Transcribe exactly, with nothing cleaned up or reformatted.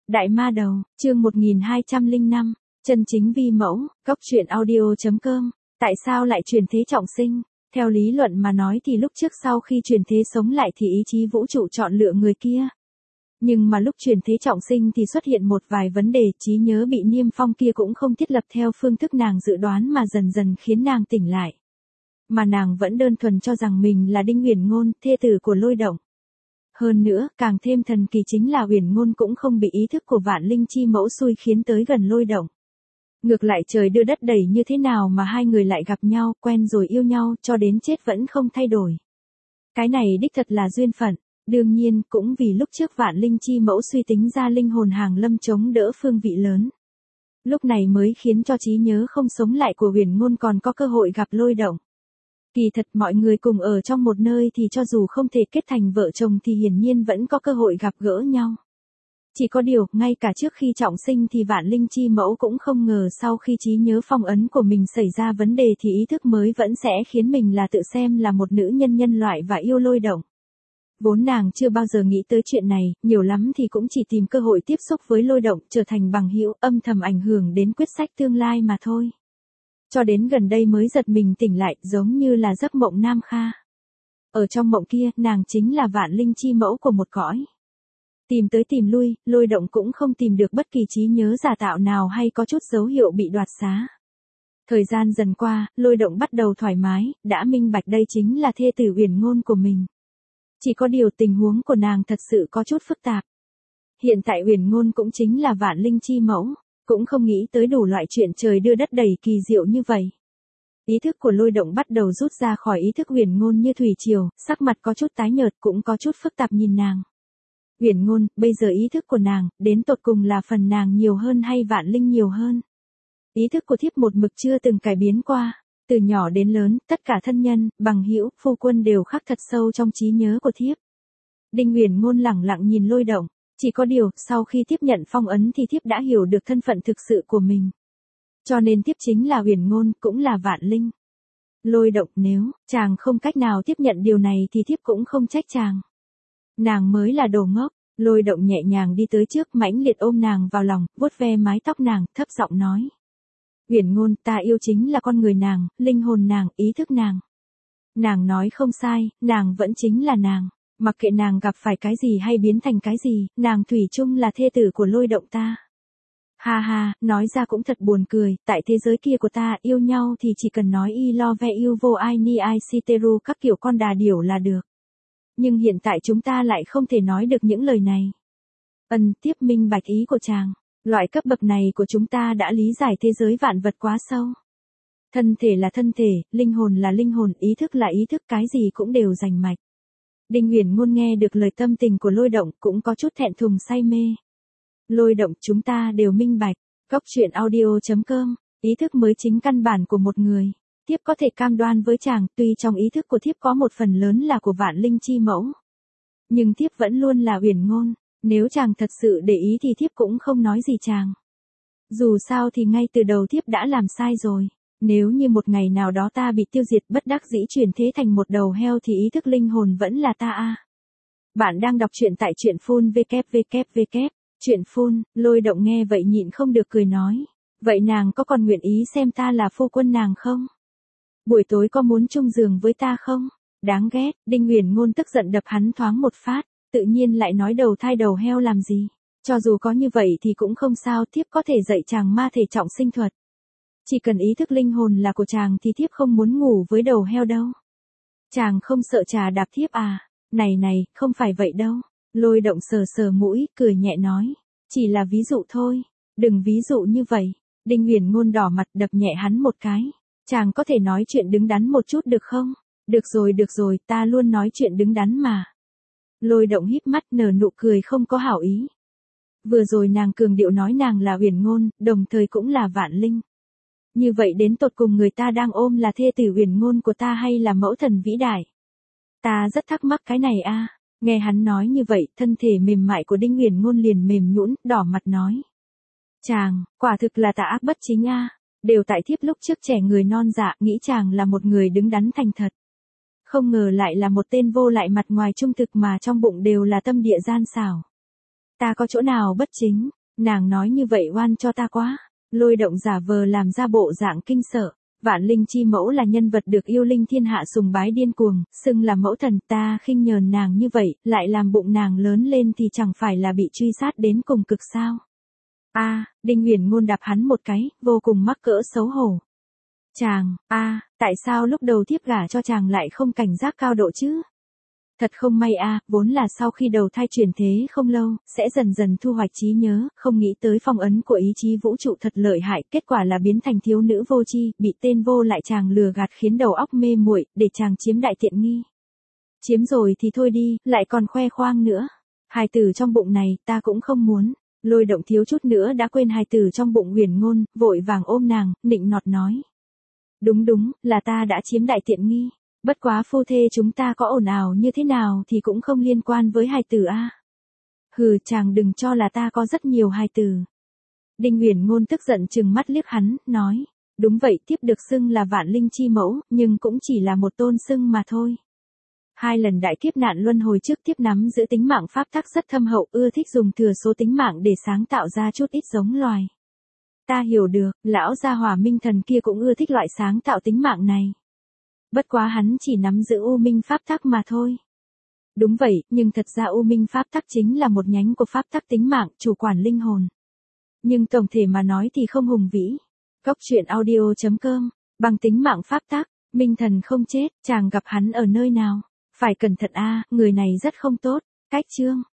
Đại ma đầu, chương một nghìn hai trăm lẻ năm, chân chính vi mẫu, cốc truyện audio chấm com. Tại sao lại chuyển thế trọng sinh? Theo lý luận mà nói thì lúc trước sau khi chuyển thế sống lại thì ý chí vũ trụ chọn lựa người kia. Nhưng mà lúc chuyển thế trọng sinh thì xuất hiện một vài vấn đề, trí nhớ bị niêm phong kia cũng không thiết lập theo phương thức nàng dự đoán mà dần dần khiến nàng tỉnh lại. Mà nàng vẫn đơn thuần cho rằng mình là Đinh Uyển Ngôn, thê tử của Lôi Động. Hơn nữa, càng thêm thần kỳ chính là Uyển Ngôn cũng không bị ý thức của Vạn Linh chi mẫu xui khiến tới gần Lôi Động. Ngược lại trời đưa đất đẩy như thế nào mà hai người lại gặp nhau, quen rồi yêu nhau, cho đến chết vẫn không thay đổi. Cái này đích thật là duyên phận. Đương nhiên, cũng vì lúc trước Vạn Linh chi mẫu suy tính ra linh hồn Hàng Lâm chống đỡ phương vị lớn. Lúc này mới khiến cho trí nhớ không sống lại của Uyển Ngôn còn có cơ hội gặp Lôi Động. Kỳ thật mọi người cùng ở trong một nơi thì cho dù không thể kết thành vợ chồng thì hiển nhiên vẫn có cơ hội gặp gỡ nhau. Chỉ có điều, ngay cả trước khi trọng sinh thì Vạn Linh chi mẫu cũng không ngờ sau khi trí nhớ phong ấn của mình xảy ra vấn đề thì ý thức mới vẫn sẽ khiến mình là tự xem là một nữ nhân nhân loại và yêu Lôi Động. Vốn nàng chưa bao giờ nghĩ tới chuyện này, nhiều lắm thì cũng chỉ tìm cơ hội tiếp xúc với Lôi Động, trở thành bằng hữu, âm thầm ảnh hưởng đến quyết sách tương lai mà thôi. Cho đến gần đây mới giật mình tỉnh lại, giống như là giấc mộng Nam Kha. Ở trong mộng kia, nàng chính là Vạn Linh chi mẫu của một cõi. Tìm tới tìm lui, Lôi Động cũng không tìm được bất kỳ trí nhớ giả tạo nào hay có chút dấu hiệu bị đoạt xá. Thời gian dần qua, Lôi Động bắt đầu thoải mái, đã minh bạch đây chính là thê tử Uyển Ngôn của mình. Chỉ có điều tình huống của nàng thật sự có chút phức tạp. Hiện tại Uyển Ngôn cũng chính là Vạn Linh chi mẫu, cũng không nghĩ tới đủ loại chuyện trời đưa đất đầy kỳ diệu như vậy. Ý thức của Lôi Động bắt đầu rút ra khỏi ý thức Uyển Ngôn như thủy triều, sắc mặt có chút tái nhợt cũng có chút phức tạp nhìn nàng. Uyển Ngôn, bây giờ ý thức của nàng, đến tột cùng là phần nàng nhiều hơn hay Vạn Linh nhiều hơn? Ý thức của thiếp một mực chưa từng cải biến qua, từ nhỏ đến lớn, tất cả thân nhân, bằng hữu, phu quân đều khắc thật sâu trong trí nhớ của thiếp. Đinh Uyển Ngôn lẳng lặng nhìn Lôi Động, chỉ có điều, sau khi tiếp nhận phong ấn thì thiếp đã hiểu được thân phận thực sự của mình. Cho nên thiếp chính là Uyển Ngôn, cũng là Vạn Linh. Lôi Động, nếu chàng không cách nào tiếp nhận điều này thì thiếp cũng không trách chàng. Nàng mới là đồ ngốc. Lôi Động nhẹ nhàng đi tới trước, mãnh liệt ôm nàng vào lòng, vuốt ve mái tóc nàng, thấp giọng nói: Uyển Ngôn, ta yêu chính là con người nàng, linh hồn nàng, ý thức nàng. Nàng nói không sai, nàng vẫn chính là nàng. Mặc kệ nàng gặp phải cái gì hay biến thành cái gì, nàng thủy chung là thê tử của Lôi Động ta. Ha ha, nói ra cũng thật buồn cười, tại thế giới kia của ta, yêu nhau thì chỉ cần nói I love you vô ai ni ai si teru các kiểu con đà điểu là được. Nhưng hiện tại chúng ta lại không thể nói được những lời này. Ân, tiếp minh bạch ý của chàng. Loại cấp bậc này của chúng ta đã lý giải thế giới vạn vật quá sâu. Thân thể là thân thể, linh hồn là linh hồn, ý thức là ý thức, cái gì cũng đều rành mạch. Đinh Uyển Ngôn nghe được lời tâm tình của Lôi Động cũng có chút thẹn thùng say mê. Lôi Động, chúng ta đều minh bạch. Cốc truyện audio chấm com. Ý thức mới chính căn bản của một người. Thiếp có thể cam đoan với chàng, tuy trong ý thức của thiếp có một phần lớn là của Vạn Linh chi mẫu. Nhưng thiếp vẫn luôn là Uyển Ngôn. Nếu chàng thật sự để ý thì thiếp cũng không nói gì chàng. Dù sao thì ngay từ đầu thiếp đã làm sai rồi. Nếu như một ngày nào đó ta bị tiêu diệt bất đắc dĩ chuyển thế thành một đầu heo thì ý thức linh hồn vẫn là ta a. Bạn đang đọc truyện tại truyện phun www. Truyện phun, Lôi Động nghe vậy nhịn không được cười nói. Vậy nàng có còn nguyện ý xem ta là phu quân nàng không? Buổi tối có muốn chung giường với ta không? Đáng ghét, Đinh Uyển Ngôn tức giận đập hắn thoáng một phát, tự nhiên lại nói đầu thai đầu heo làm gì? Cho dù có như vậy thì cũng không sao, thiếp có thể dạy chàng ma thể trọng sinh thuật. Chỉ cần ý thức linh hồn là của chàng thì thiếp không muốn ngủ với đầu heo đâu. Chàng không sợ trà đạp thiếp à? Này này, không phải vậy đâu. Lôi Động sờ sờ mũi, cười nhẹ nói. Chỉ là ví dụ thôi, đừng ví dụ như vậy. Đinh Uyển Ngôn đỏ mặt đập nhẹ hắn một cái. Chàng có thể nói chuyện đứng đắn một chút được không? Được rồi được rồi, ta luôn nói chuyện đứng đắn mà. Lôi Động híp mắt nở nụ cười không có hảo ý. Vừa rồi nàng cường điệu nói nàng là Uyển Ngôn, đồng thời cũng là Vạn Linh. Như vậy đến tột cùng người ta đang ôm là thê tử Uyển Ngôn của ta hay là mẫu thần vĩ đại? Ta rất thắc mắc cái này a. Nghe hắn nói như vậy, thân thể mềm mại của Đinh Uyển Ngôn liền mềm nhũn, đỏ mặt nói. Chàng, quả thực là tà ác bất chính a. Đều tại thiếp lúc trước trẻ người non dạ, nghĩ chàng là một người đứng đắn thành thật. Không ngờ lại là một tên vô lại, mặt ngoài trung thực mà trong bụng đều là tâm địa gian xảo. Ta có chỗ nào bất chính? Nàng nói như vậy oan cho ta quá. Lôi động giả vờ làm ra bộ dạng kinh sợ. Vạn linh chi mẫu là nhân vật được yêu linh thiên hạ sùng bái điên cuồng, xưng là mẫu thần, ta khinh nhờn nàng như vậy, lại làm bụng nàng lớn lên thì chẳng phải là bị truy sát đến cùng cực sao. A, Đinh Uyển Ngôn đạp hắn một cái, vô cùng mắc cỡ xấu hổ. Chàng, a, tại sao lúc đầu thiếp gả cho chàng lại không cảnh giác cao độ chứ? Thật không may a, vốn là sau khi đầu thai chuyển thế không lâu, sẽ dần dần thu hoạch trí nhớ, không nghĩ tới phong ấn của ý chí vũ trụ thật lợi hại, kết quả là biến thành thiếu nữ vô tri, bị tên vô lại chàng lừa gạt khiến đầu óc mê muội, để chàng chiếm đại tiện nghi. Chiếm rồi thì thôi đi, lại còn khoe khoang nữa. Hài tử trong bụng này, ta cũng không muốn. Lôi động thiếu chút nữa đã quên hài tử trong bụng Uyển Ngôn, vội vàng ôm nàng, nịnh nọt nói. Đúng đúng, là ta đã chiếm đại tiện nghi. Bất quá phu thê chúng ta có ồn ào như thế nào thì cũng không liên quan với hài tử a. Hừ, chàng đừng cho là ta có rất nhiều hài tử. Đinh Uyển Ngôn tức giận trừng mắt liếc hắn, nói. Đúng vậy, tiếp được xưng là vạn linh chi mẫu, nhưng cũng chỉ là một tôn xưng mà thôi. Hai lần đại kiếp nạn luân hồi trước tiếp nắm giữ tính mạng pháp tắc rất thâm hậu, ưa thích dùng thừa số tính mạng để sáng tạo ra chút ít giống loài. Ta hiểu được, lão gia hỏa minh thần kia cũng ưa thích loại sáng tạo tính mạng này. Bất quá hắn chỉ nắm giữ U Minh pháp tắc mà thôi. Đúng vậy, nhưng thật ra U Minh pháp tắc chính là một nhánh của pháp tắc tính mạng, chủ quản linh hồn. Nhưng tổng thể mà nói thì không hùng vĩ. Cốc truyện audio chấm com, bằng tính mạng pháp tắc, minh thần không chết, chàng gặp hắn ở nơi nào? Phải cẩn thận a, người này rất không tốt. Cách chương